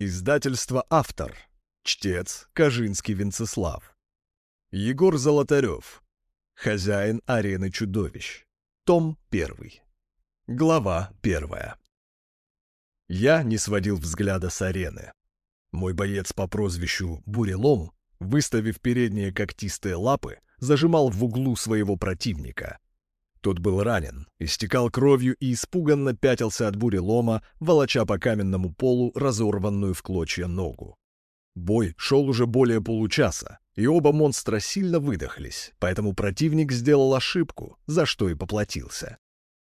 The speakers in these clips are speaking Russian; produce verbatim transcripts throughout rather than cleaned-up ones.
Издательство «Автор». Чтец Кожинский Венцеслав. Егор Золотарев. Хозяин арены чудовищ. Том первый. Глава первая. Я не сводил взгляда с арены. Мой боец по прозвищу Бурелом, выставив передние когтистые лапы, зажимал в углу своего противника. Тот был ранен, истекал кровью и испуганно пятился от бурелома, волоча по каменному полу разорванную в клочья ногу. Бой шел уже более получаса, и оба монстра сильно выдохлись, поэтому противник сделал ошибку, за что и поплатился.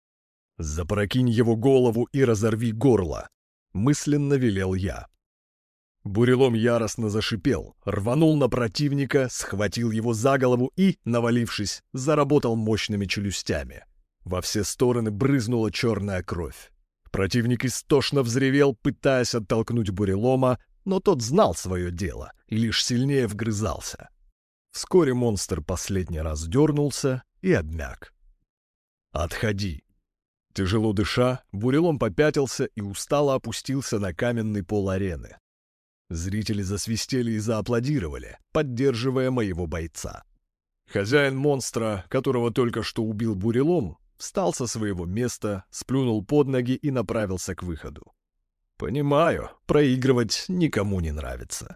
«Запрокинь его голову и разорви горло», — мысленно велел я. Бурелом яростно зашипел, рванул на противника, схватил его за голову и, навалившись, заработал мощными челюстями. Во все стороны брызнула черная кровь. Противник истошно взревел, пытаясь оттолкнуть бурелома, но тот знал свое дело и лишь сильнее вгрызался. Вскоре монстр последний раз дернулся и обмяк. «Отходи!» Тяжело дыша, бурелом попятился и устало опустился на каменный пол арены. Зрители засвистели и зааплодировали, поддерживая моего бойца. Хозяин монстра, которого только что убил бурелом, встал со своего места, сплюнул под ноги и направился к выходу. Понимаю, проигрывать никому не нравится.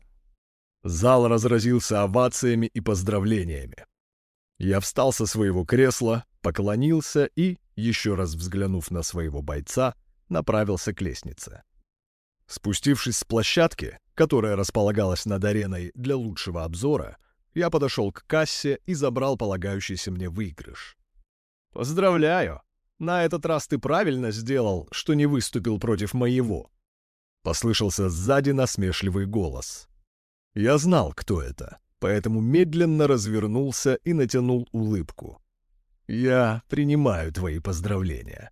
Зал разразился овациями и поздравлениями. Я встал со своего кресла, поклонился и, еще раз взглянув на своего бойца, направился к лестнице. Спустившись с площадки, которая располагалась над ареной для лучшего обзора, я подошел к кассе и забрал полагающийся мне выигрыш. «Поздравляю! На этот раз ты правильно сделал, что не выступил против моего!» Послышался сзади насмешливый голос. Я знал, кто это, поэтому медленно развернулся и натянул улыбку. «Я принимаю твои поздравления».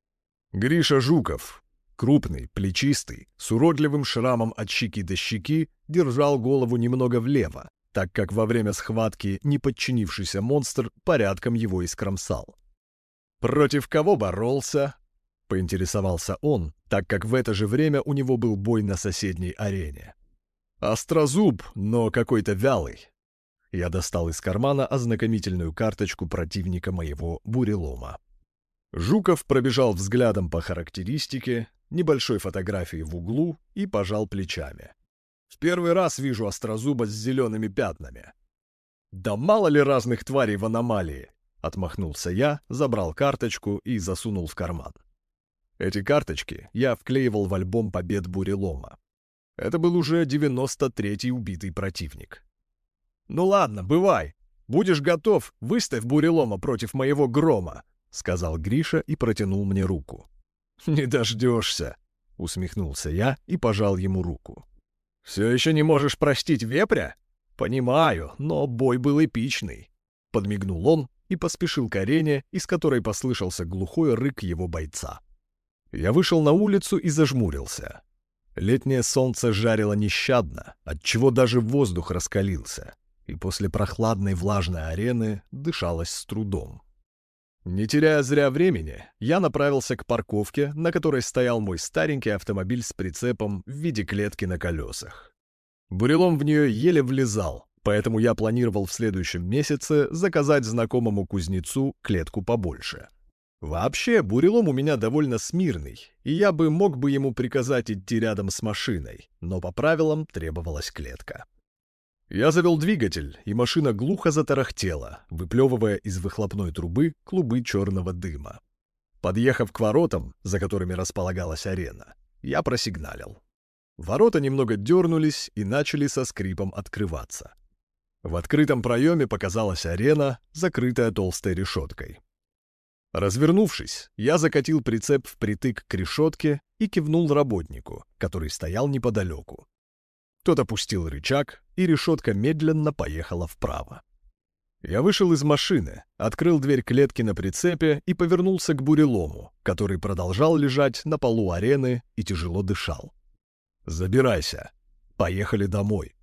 Гриша Жуков, крупный, плечистый, с уродливым шрамом от щеки до щеки, держал голову немного влево, так как во время схватки неподчинившийся монстр порядком его искромсал. «Против кого боролся?» — поинтересовался он, так как в это же время у него был бой на соседней арене. «Острозуб, но какой-то вялый». Я достал из кармана ознакомительную карточку противника моего бурелома. Жуков пробежал взглядом по характеристике, небольшой фотографии в углу и пожал плечами. «В первый раз вижу острозуба с зелеными пятнами». «Да мало ли разных тварей в аномалии!» — отмахнулся я, забрал карточку и засунул в карман. Эти карточки я вклеивал в альбом побед бурелома. Это был уже девяносто третий убитый противник. «Ну ладно, бывай. Будешь готов, выставь бурелома против моего грома», — сказал Гриша и протянул мне руку. «Не дождешься», — усмехнулся я и пожал ему руку. «Все еще не можешь простить вепря? Понимаю, но бой был эпичный», — подмигнул он и поспешил к арене, из которой послышался глухой рык его бойца. Я вышел на улицу и зажмурился. Летнее солнце жарило нещадно, отчего даже воздух раскалился, и после прохладной влажной арены дышалось с трудом. Не теряя зря времени, я направился к парковке, на которой стоял мой старенький автомобиль с прицепом в виде клетки на колесах. Бурелом в нее еле влезал, поэтому я планировал в следующем месяце заказать знакомому кузнецу клетку побольше. Вообще, бурелом у меня довольно смирный, и я бы мог бы ему приказать идти рядом с машиной, но по правилам требовалась клетка. Я завел двигатель, и машина глухо затарахтела, выплевывая из выхлопной трубы клубы черного дыма. Подъехав к воротам, за которыми располагалась арена, я просигналил. Ворота немного дернулись и начали со скрипом открываться. В открытом проеме показалась арена, закрытая толстой решеткой. Развернувшись, я закатил прицеп впритык к решетке и кивнул работнику, который стоял неподалеку. Тот опустил рычаг, и решетка медленно поехала вправо. Я вышел из машины, открыл дверь клетки на прицепе и повернулся к бурелому, который продолжал лежать на полу арены и тяжело дышал. «Забирайся. Поехали домой».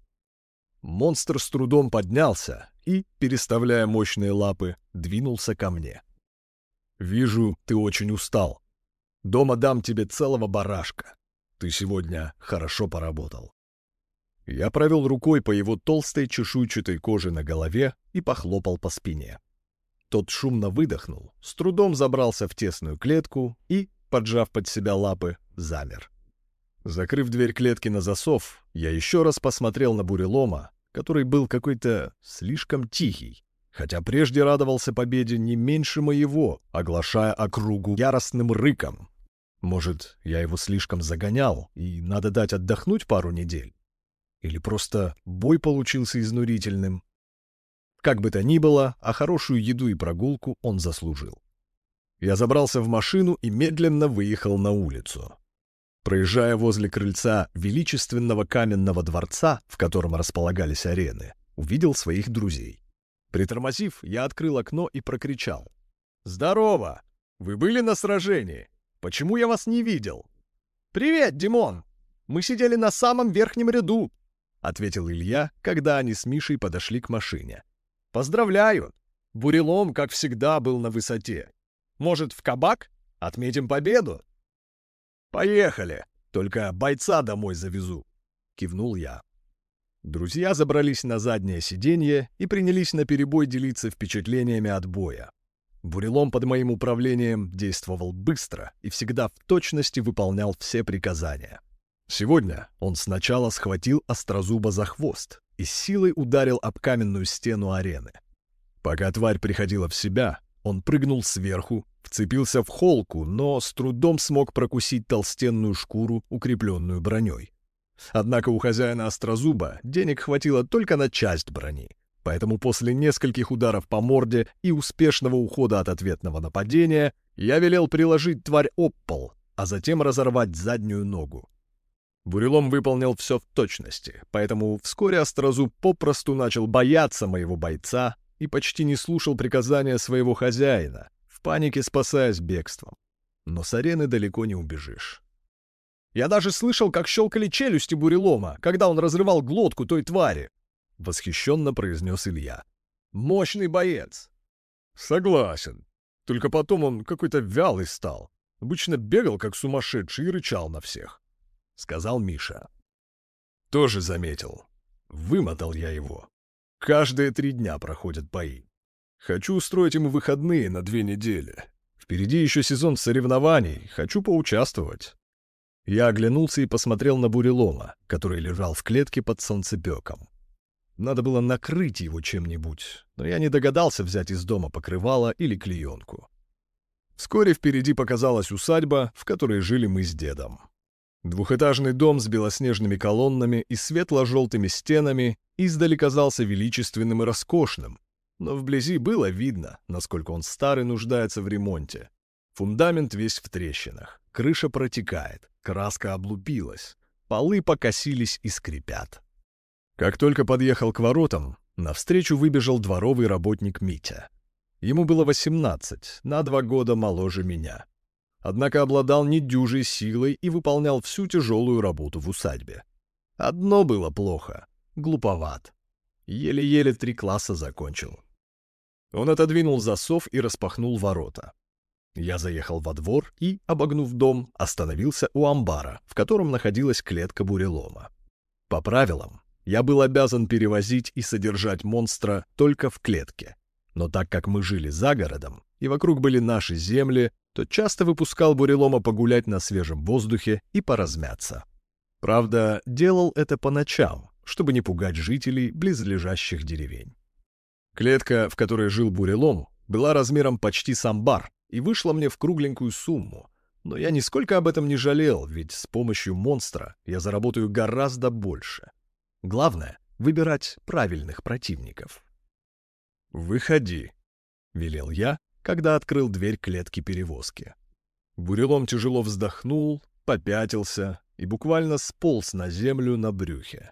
Монстр с трудом поднялся и, переставляя мощные лапы, двинулся ко мне. «Вижу, ты очень устал. Дома дам тебе целого барашка. Ты сегодня хорошо поработал». Я провел рукой по его толстой чешуйчатой коже на голове и похлопал по спине. Тот шумно выдохнул, с трудом забрался в тесную клетку и, поджав под себя лапы, замер. Закрыв дверь клетки на засов, я еще раз посмотрел на бурелома, который был какой-то слишком тихий, хотя прежде радовался победе не меньше моего, оглашая округу яростным рыком. Может, я его слишком загонял, и надо дать отдохнуть пару недель? Или просто бой получился изнурительным? Как бы то ни было, а хорошую еду и прогулку он заслужил. Я забрался в машину и медленно выехал на улицу. Проезжая возле крыльца величественного каменного дворца, в котором располагались арены, увидел своих друзей. Притормозив, я открыл окно и прокричал: «Здорово! Вы были на сражении? Почему я вас не видел?» «Привет, Димон! Мы сидели на самом верхнем ряду», — ответил Илья, когда они с Мишей подошли к машине. «Поздравляю! Бурелом, как всегда, был на высоте. Может, в кабак? Отметим победу?» «Поехали! Только бойца домой завезу», — кивнул я. Друзья забрались на заднее сиденье и принялись наперебой делиться впечатлениями от боя. Бурелом под моим управлением действовал быстро и всегда в точности выполнял все приказания. Сегодня он сначала схватил Острозуба за хвост и с силой ударил об каменную стену арены. Пока тварь приходила в себя, он прыгнул сверху, вцепился в холку, но с трудом смог прокусить толстенную шкуру, укрепленную броней. Однако у хозяина Острозуба денег хватило только на часть брони, поэтому после нескольких ударов по морде и успешного ухода от ответного нападения я велел приложить тварь об пол, а затем разорвать заднюю ногу. Бурелом выполнил все в точности, поэтому вскоре Острозуб попросту начал бояться моего бойца и почти не слушал приказания своего хозяина, в панике спасаясь бегством. Но с арены далеко не убежишь. «Я даже слышал, как щелкали челюсти Бурелома, когда он разрывал глотку той твари», — восхищенно произнес Илья. «Мощный боец». «Согласен. Только потом он какой-то вялый стал. Обычно бегал, как сумасшедший, и рычал на всех», — сказал Миша. «Тоже заметил. Вымотал я его. Каждые три дня проходят бои. Хочу устроить ему выходные на две недели. Впереди еще сезон соревнований, хочу поучаствовать». Я оглянулся и посмотрел на Бурелома, который лежал в клетке под солнцепеком. Надо было накрыть его чем-нибудь, но я не догадался взять из дома покрывало или клеенку. Вскоре впереди показалась усадьба, в которой жили мы с дедом. Двухэтажный дом с белоснежными колоннами и светло-желтыми стенами издали казался величественным и роскошным, но вблизи было видно, насколько он стар и нуждается в ремонте. Фундамент весь в трещинах, крыша протекает, краска облупилась, полы покосились и скрипят. Как только подъехал к воротам, навстречу выбежал дворовый работник Митя. Ему было восемнадцать, на два года моложе меня. Однако обладал недюжей силой и выполнял всю тяжелую работу в усадьбе. Одно было плохо — глуповат. Еле-еле три класса закончил. Он отодвинул засов и распахнул ворота. Я заехал во двор и, обогнув дом, остановился у амбара, в котором находилась клетка Бурелома. По правилам, я был обязан перевозить и содержать монстра только в клетке. Но так как мы жили за городом, и вокруг были наши земли, то часто выпускал Бурелома погулять на свежем воздухе и поразмяться. Правда, делал это по ночам, чтобы не пугать жителей близлежащих деревень. Клетка, в которой жил Бурелом, была размером почти с амбар и вышла мне в кругленькую сумму. Но я нисколько об этом не жалел, ведь с помощью монстра я заработаю гораздо больше. Главное — выбирать правильных противников. «Выходи», — велел я, когда открыл дверь клетки-перевозки. Бурелом тяжело вздохнул, попятился и буквально сполз на землю на брюхе.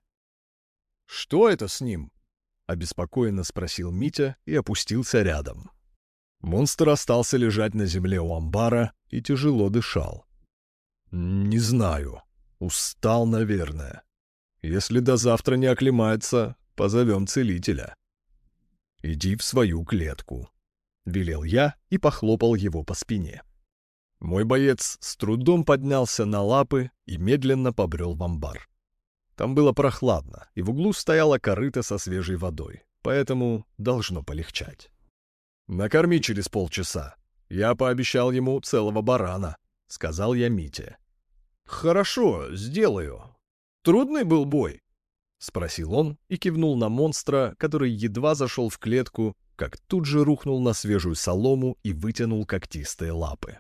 «Что это с ним?» — обеспокоенно спросил Митя и опустился рядом. Монстр остался лежать на земле у амбара и тяжело дышал. «Не знаю. Устал, наверное. Если до завтра не оклемается, позовем целителя». «Иди в свою клетку», — велел я и похлопал его по спине. Мой боец с трудом поднялся на лапы и медленно побрел в амбар. Там было прохладно, и в углу стояла корыта со свежей водой, поэтому должно полегчать. «Накорми через полчаса. Я пообещал ему целого барана», — сказал я Мите. «Хорошо, сделаю. Трудный был бой?» — спросил он и кивнул на монстра, который едва зашел в клетку, как тут же рухнул на свежую солому и вытянул когтистые лапы.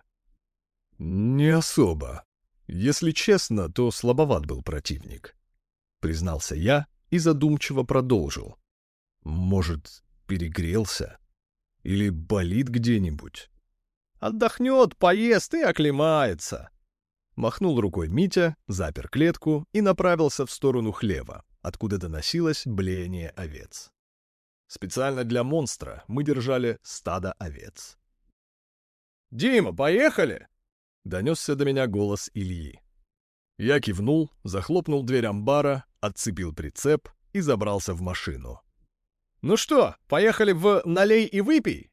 «Не особо. Если честно, то слабоват был противник», — признался я и задумчиво продолжил. «Может, перегрелся? Или болит где-нибудь?» «Отдохнет, поест и оклемается». Махнул рукой Митя, запер клетку и направился в сторону хлева, откуда доносилось блеяние овец. Специально для монстра мы держали стадо овец. «Дима, поехали!» — донесся до меня голос Ильи. Я кивнул, захлопнул дверь амбара, отцепил прицеп и забрался в машину. «Ну что, поехали в «Налей и выпей»?»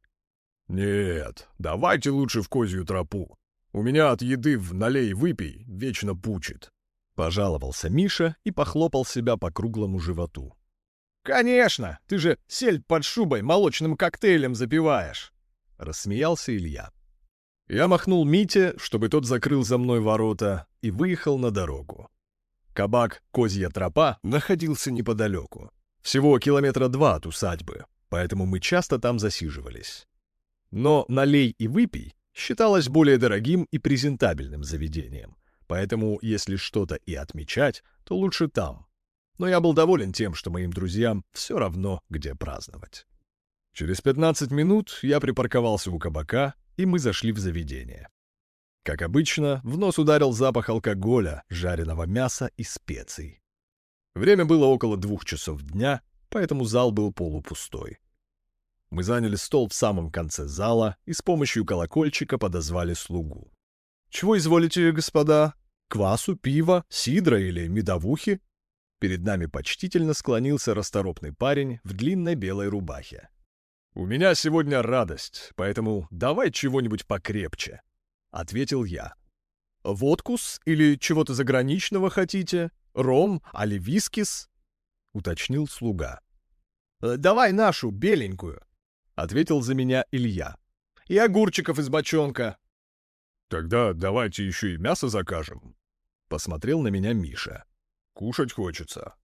«Нет, давайте лучше в Козью тропу. У меня от еды в «Налей и выпей» вечно пучит», — пожаловался Миша и похлопал себя по круглому животу. «Конечно, ты же сель под шубой молочным коктейлем запиваешь», — рассмеялся Илья. Я махнул Мите, чтобы тот закрыл за мной ворота, и выехал на дорогу. Кабак «Козья тропа» находился неподалеку, всего километра два от усадьбы, поэтому мы часто там засиживались. Но «Налей и выпей» считалось более дорогим и презентабельным заведением, поэтому если что-то и отмечать, то лучше там. Но я был доволен тем, что моим друзьям все равно, где праздновать. Через пятнадцать минут я припарковался у кабака, и мы зашли в заведение. Как обычно, в нос ударил запах алкоголя, жареного мяса и специй. Время было около двух часов дня, поэтому зал был полупустой. Мы заняли стол в самом конце зала и с помощью колокольчика подозвали слугу. «Чего изволите, господа? Квасу, пива, сидра или медовухи?» Перед нами почтительно склонился расторопный парень в длинной белой рубахе. «У меня сегодня радость, поэтому давай чего-нибудь покрепче», — ответил я. «Водкус или чего-то заграничного хотите? Ром, али вискис?» — уточнил слуга. «Давай нашу, беленькую», — ответил за меня Илья. «И огурчиков из бочонка». «Тогда давайте еще и мясо закажем», — посмотрел на меня Миша. «Кушать хочется».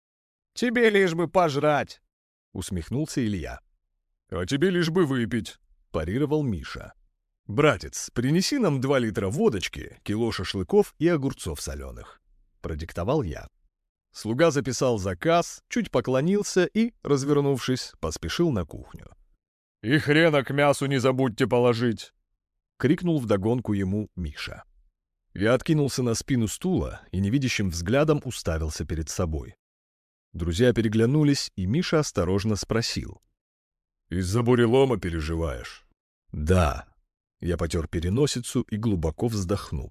«Тебе лишь бы пожрать», — усмехнулся Илья. «А тебе лишь бы выпить», — парировал Миша. «Братец, принеси нам два литра водочки, кило шашлыков и огурцов соленых», — продиктовал я. Слуга записал заказ, чуть поклонился и, развернувшись, поспешил на кухню. «И хрена к мясу не забудьте положить!» — крикнул вдогонку ему Миша. Я откинулся на спину стула и невидящим взглядом уставился перед собой. Друзья переглянулись, и Миша осторожно спросил. «Из-за бурелома переживаешь?» «Да». Я потер переносицу и глубоко вздохнул.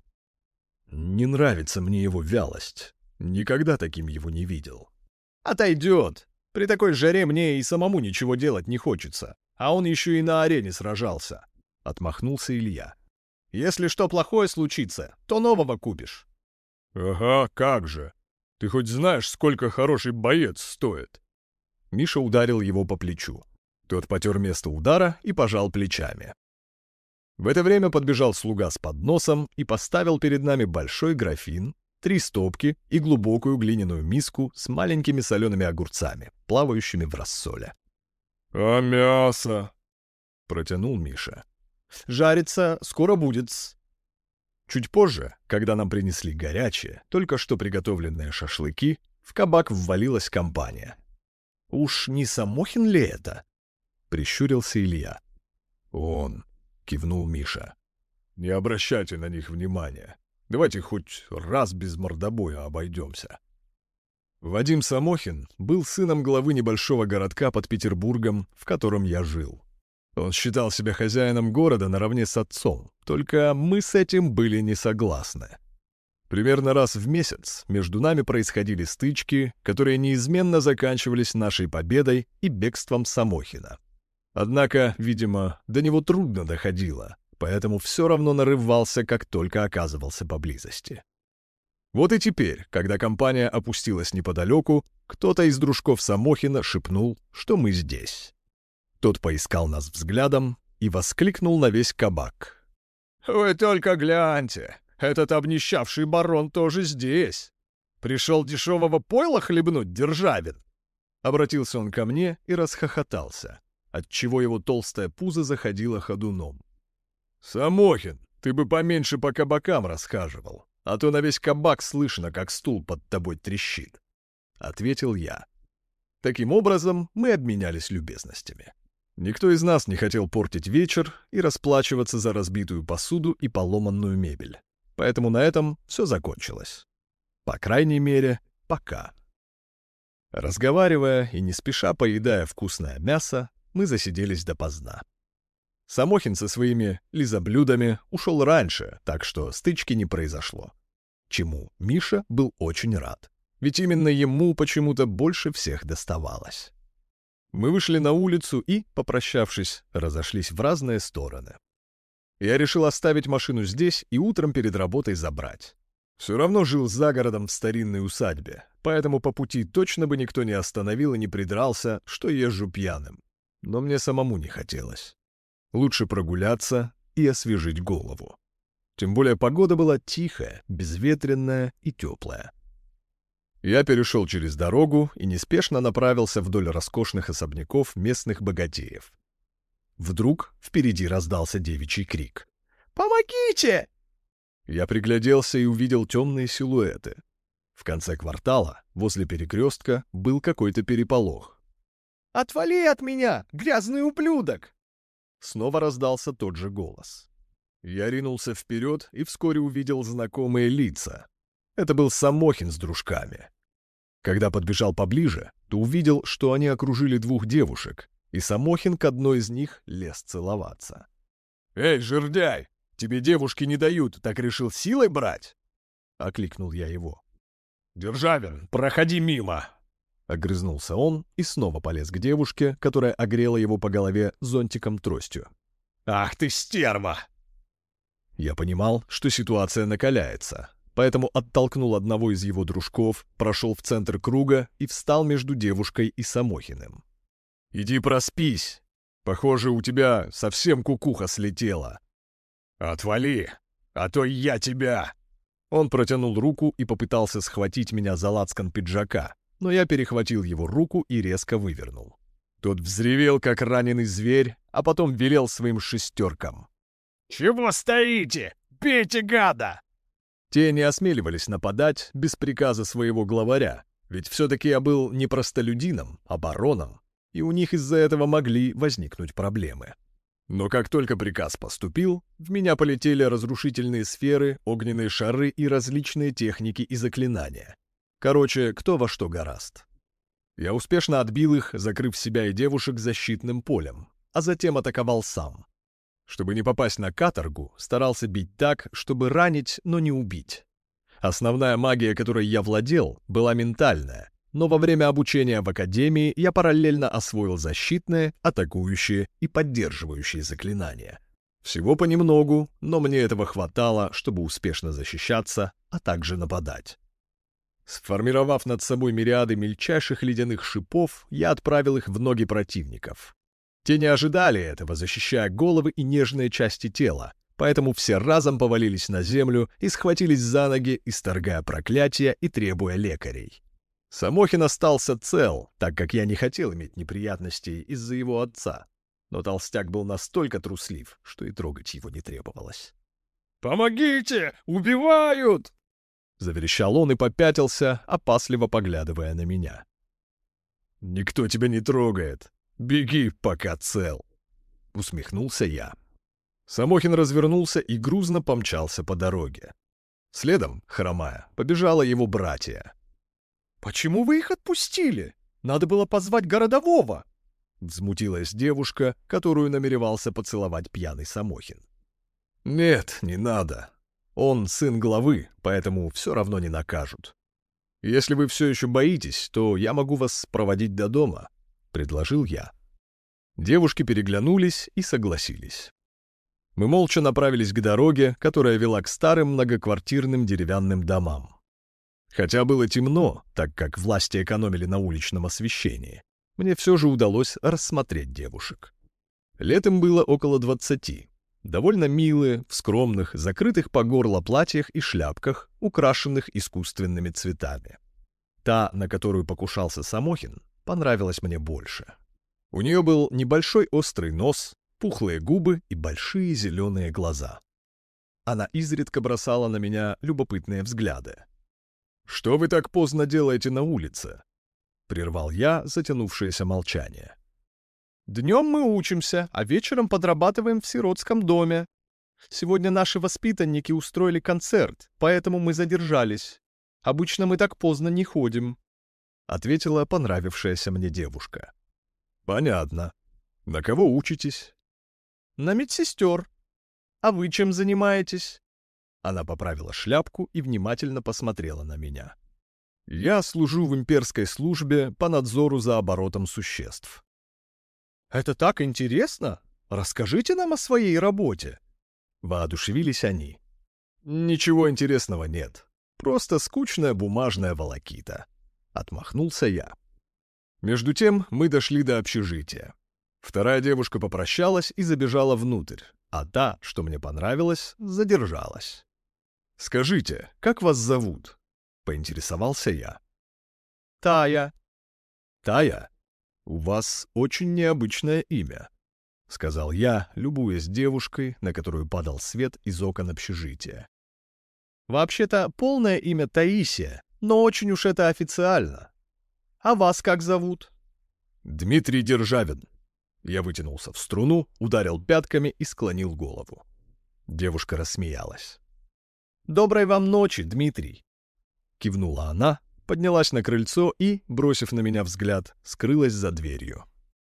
«Не нравится мне его вялость. Никогда таким его не видел». «Отойдет. При такой жаре мне и самому ничего делать не хочется. А он еще и на арене сражался», — отмахнулся Илья. «Если что плохое случится, то нового купишь». «Ага, как же. Ты хоть знаешь, сколько хороший боец стоит?» Миша ударил его по плечу. Тот потер место удара и пожал плечами. В это время подбежал слуга с подносом и поставил перед нами большой графин, три стопки и глубокую глиняную миску с маленькими солеными огурцами, плавающими в рассоле. «А мясо?» — протянул Миша. «Жарится, скоро будет». Чуть позже, когда нам принесли горячие, только что приготовленные шашлыки, в кабак ввалилась компания. «Уж не Самохин ли это?» — прищурился Илья. «Он», — кивнул Миша. «Не обращайте на них внимания. Давайте хоть раз без мордобоя обойдемся». Вадим Самохин был сыном главы небольшого городка под Петербургом, в котором я жил. Он считал себя хозяином города наравне с отцом, только мы с этим были не согласны. Примерно раз в месяц между нами происходили стычки, которые неизменно заканчивались нашей победой и бегством Самохина. Однако, видимо, до него трудно доходило, поэтому все равно нарывался, как только оказывался поблизости. Вот и теперь, когда компания опустилась неподалеку, кто-то из дружков Самохина шепнул, что мы здесь. Тот поискал нас взглядом и воскликнул на весь кабак: «Вы только гляньте! Этот обнищавший барон тоже здесь! Пришел дешевого пойла хлебнуть, Державин!» Обратился он ко мне и расхохотался, отчего его толстое пузо заходило ходуном. «Самохин, ты бы поменьше по кабакам расхаживал, а то на весь кабак слышно, как стул под тобой трещит», — ответил я. Таким образом, мы обменялись любезностями. Никто из нас не хотел портить вечер и расплачиваться за разбитую посуду и поломанную мебель. Поэтому на этом все закончилось. По крайней мере, пока. Разговаривая и не спеша поедая вкусное мясо, мы засиделись допоздна. Самохин со своими лизоблюдами ушел раньше, так что стычки не произошло. Чему Миша был очень рад, ведь именно ему почему-то больше всех доставалось. Мы вышли на улицу и, попрощавшись, разошлись в разные стороны. Я решил оставить машину здесь и утром перед работой забрать. Все равно жил за городом в старинной усадьбе, поэтому по пути точно бы никто не остановил и не придрался, что езжу пьяным. Но мне самому не хотелось. Лучше прогуляться и освежить голову. Тем более погода была тихая, безветренная и теплая. Я перешел через дорогу и неспешно направился вдоль роскошных особняков местных богатеев. Вдруг впереди раздался девичий крик: «Помогите!» Я пригляделся и увидел темные силуэты. В конце квартала, возле перекрестка, был какой-то переполох. «Отвали от меня, грязный ублюдок!» Снова раздался тот же голос. Я ринулся вперед и вскоре увидел знакомые лица. Это был Самохин с дружками. Когда подбежал поближе, то увидел, что они окружили двух девушек, и Самохин к одной из них лез целоваться. «Эй, жердяй, тебе девушки не дают, так решил силой брать?» — окликнул я его. «Державин, проходи мимо!» — огрызнулся он и снова полез к девушке, которая огрела его по голове зонтиком-тростью. «Ах ты стерва!» Я понимал, что ситуация накаляется, поэтому оттолкнул одного из его дружков, прошел в центр круга и встал между девушкой и Самохиным. «Иди проспись. Похоже, у тебя совсем кукуха слетела». «Отвали, а то я тебя!» Он протянул руку и попытался схватить меня за лацкан пиджака, но я перехватил его руку и резко вывернул. Тот взревел, как раненый зверь, а потом велел своим шестеркам: «Чего стоите? Бейте гада!» Те не осмеливались нападать без приказа своего главаря, ведь все-таки я был не простолюдином, а бароном, и у них из-за этого могли возникнуть проблемы. Но как только приказ поступил, в меня полетели разрушительные сферы, огненные шары и различные техники и заклинания. Короче, кто во что горазд. Я успешно отбил их, закрыв себя и девушек защитным полем, а затем атаковал сам. Чтобы не попасть на каторгу, старался бить так, чтобы ранить, но не убить. Основная магия, которой я владел, была ментальная, но во время обучения в академии я параллельно освоил защитные, атакующие и поддерживающие заклинания. Всего понемногу, но мне этого хватало, чтобы успешно защищаться, а также нападать. Сформировав над собой мириады мельчайших ледяных шипов, я отправил их в ноги противников. Те не ожидали этого, защищая головы и нежные части тела, поэтому все разом повалились на землю и схватились за ноги, исторгая проклятия и требуя лекарей. Самохин остался цел, так как я не хотел иметь неприятностей из-за его отца, но толстяк был настолько труслив, что и трогать его не требовалось. «Помогите! Убивают!» — заверещал он и попятился, опасливо поглядывая на меня. «Никто тебя не трогает. Беги, пока цел!» — усмехнулся я. Самохин развернулся и грузно помчался по дороге. Следом, хромая, побежало его братья. «Почему вы их отпустили? Надо было позвать городового!» — взмутилась девушка, которую намеревался поцеловать пьяный Самохин. «Нет, не надо. Он сын главы, поэтому все равно не накажут. Если вы все еще боитесь, то я могу вас проводить до дома», — предложил я. Девушки переглянулись и согласились. Мы молча направились к дороге, которая вела к старым многоквартирным деревянным домам. Хотя было темно, так как власти экономили на уличном освещении, мне все же удалось рассмотреть девушек. Лет им было около двадцати. Довольно милые, в скромных, закрытых по горло платьях и шляпках, украшенных искусственными цветами. Та, на которую покушался Самохин, понравилась мне больше. У нее был небольшой острый нос, пухлые губы и большие зеленые глаза. Она изредка бросала на меня любопытные взгляды. «Что вы так поздно делаете на улице?» — прервал я затянувшееся молчание. «Днем мы учимся, а вечером подрабатываем в сиротском доме. Сегодня наши воспитанники устроили концерт, поэтому мы задержались. Обычно мы так поздно не ходим», — ответила понравившаяся мне девушка. «Понятно. На кого учитесь?» «На медсестер. А вы чем занимаетесь?» Она поправила шляпку и внимательно посмотрела на меня. «Я служу в имперской службе по надзору за оборотом существ». «Это так интересно! Расскажите нам о своей работе!» Воодушевились они. «Ничего интересного нет. Просто скучная бумажная волокита», — отмахнулся я. Между тем мы дошли до общежития. Вторая девушка попрощалась и забежала внутрь, а та, что мне понравилась, задержалась. «Скажите, как вас зовут?» — поинтересовался я. «Тая». «Тая? У вас очень необычное имя», — сказал я, любуясь девушкой, на которую падал свет из окон общежития. «Вообще-то полное имя Таисия, но очень уж это официально. А вас как зовут?» «Дмитрий Державин». Я вытянулся в струну, ударил пятками и склонил голову. Девушка рассмеялась. «Доброй вам ночи, Дмитрий!» Кивнула она, поднялась на крыльцо и, бросив на меня взгляд, скрылась за дверью.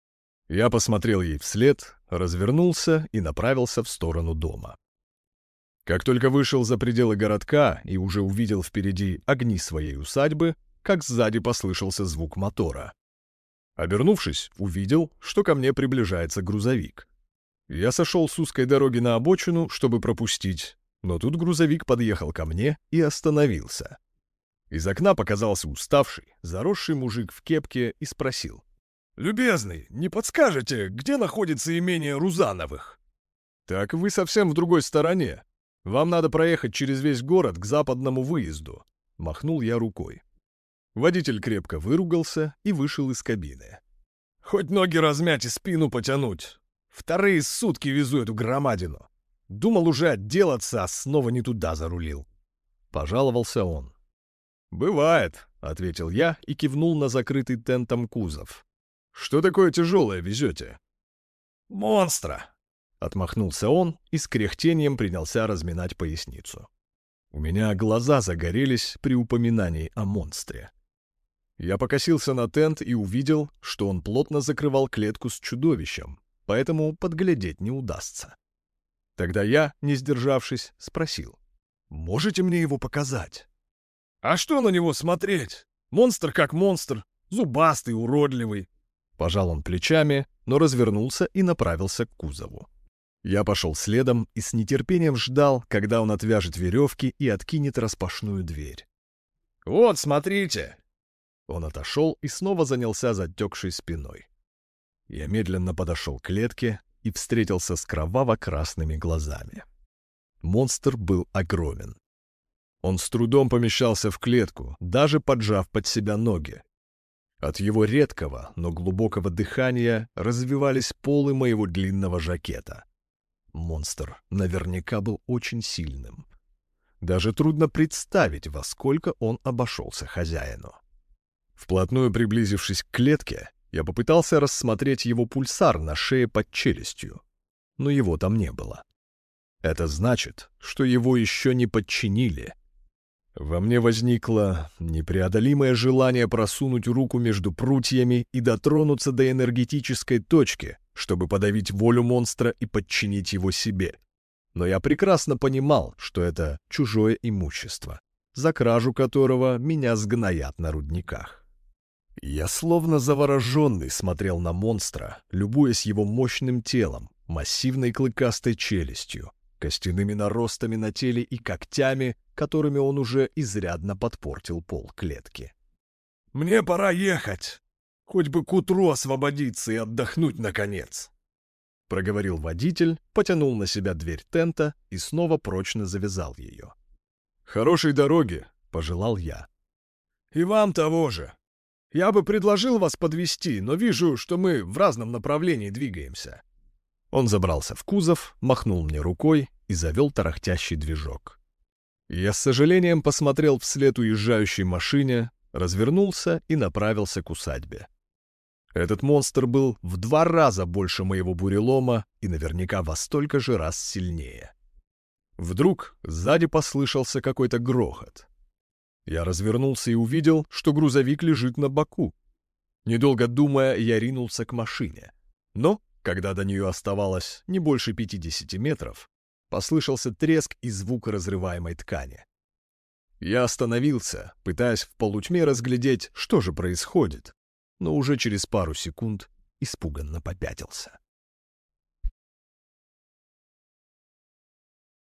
Я посмотрел ей вслед, развернулся и направился в сторону дома. Как только вышел за пределы городка и уже увидел впереди огни своей усадьбы, как сзади послышался звук мотора. Обернувшись, увидел, что ко мне приближается грузовик. Я сошел с узкой дороги на обочину, чтобы пропустить, но тут грузовик подъехал ко мне и остановился. Из окна показался уставший, заросший мужик в кепке и спросил. «Любезный, не подскажете, где находится имение Рузановых?» «Так вы совсем в другой стороне. Вам надо проехать через весь город к западному выезду», — махнул я рукой. Водитель крепко выругался и вышел из кабины. «Хоть ноги размять и спину потянуть. Вторые сутки везу эту громадину. Думал уже отделаться, а снова не туда зарулил». Пожаловался он. «Бывает», — ответил я и кивнул на закрытый тентом кузов. «Что такое тяжелое везете?» «Монстра», — отмахнулся он и с кряхтением принялся разминать поясницу. У меня глаза загорелись при упоминании о монстре. Я покосился на тент и увидел, что он плотно закрывал клетку с чудовищем, поэтому подглядеть не удастся. Тогда я, не сдержавшись, спросил. «Можете мне его показать?» «А что на него смотреть? Монстр как монстр, зубастый, уродливый». Пожал он плечами, но развернулся и направился к кузову. Я пошел следом и с нетерпением ждал, когда он отвяжет веревки и откинет распашную дверь. «Вот, смотрите!» Он отошел и снова занялся затекшей спиной. Я медленно подошел к клетке и встретился с кроваво-красными глазами. Монстр был огромен. Он с трудом помещался в клетку, даже поджав под себя ноги. От его редкого, но глубокого дыхания развивались полы моего длинного жакета. Монстр наверняка был очень сильным. Даже трудно представить, во сколько он обошелся хозяину. Вплотную приблизившись к клетке, я попытался рассмотреть его пульсар на шее под челюстью, но его там не было. Это значит, что его еще не подчинили. Во мне возникло непреодолимое желание просунуть руку между прутьями и дотронуться до энергетической точки, чтобы подавить волю монстра и подчинить его себе. Но я прекрасно понимал, что это чужое имущество, за кражу которого меня сгноят на рудниках. Я словно завороженный смотрел на монстра, любуясь его мощным телом, массивной клыкастой челюстью, костяными наростами на теле и когтями, которыми он уже изрядно подпортил пол клетки. «Мне пора ехать. Хоть бы к утру освободиться и отдохнуть, наконец», — проговорил водитель, потянул на себя дверь тента и снова прочно завязал ее. «Хорошей дороги», — пожелал я. «И вам того же. Я бы предложил вас подвезти, но вижу, что мы в разном направлении двигаемся». Он забрался в кузов, махнул мне рукой и завел тарахтящий движок. Я с сожалением посмотрел вслед уезжающей машине, развернулся и направился к усадьбе. Этот монстр был в два раза больше моего бурелома и наверняка во столько же раз сильнее. Вдруг сзади послышался какой-то грохот. Я развернулся и увидел, что грузовик лежит на боку. Недолго думая, я ринулся к машине. Но, когда до нее оставалось не больше пятидесяти метров, послышался треск и звук разрываемой ткани. Я остановился, пытаясь в полутьме разглядеть, что же происходит, но уже через пару секунд испуганно попятился.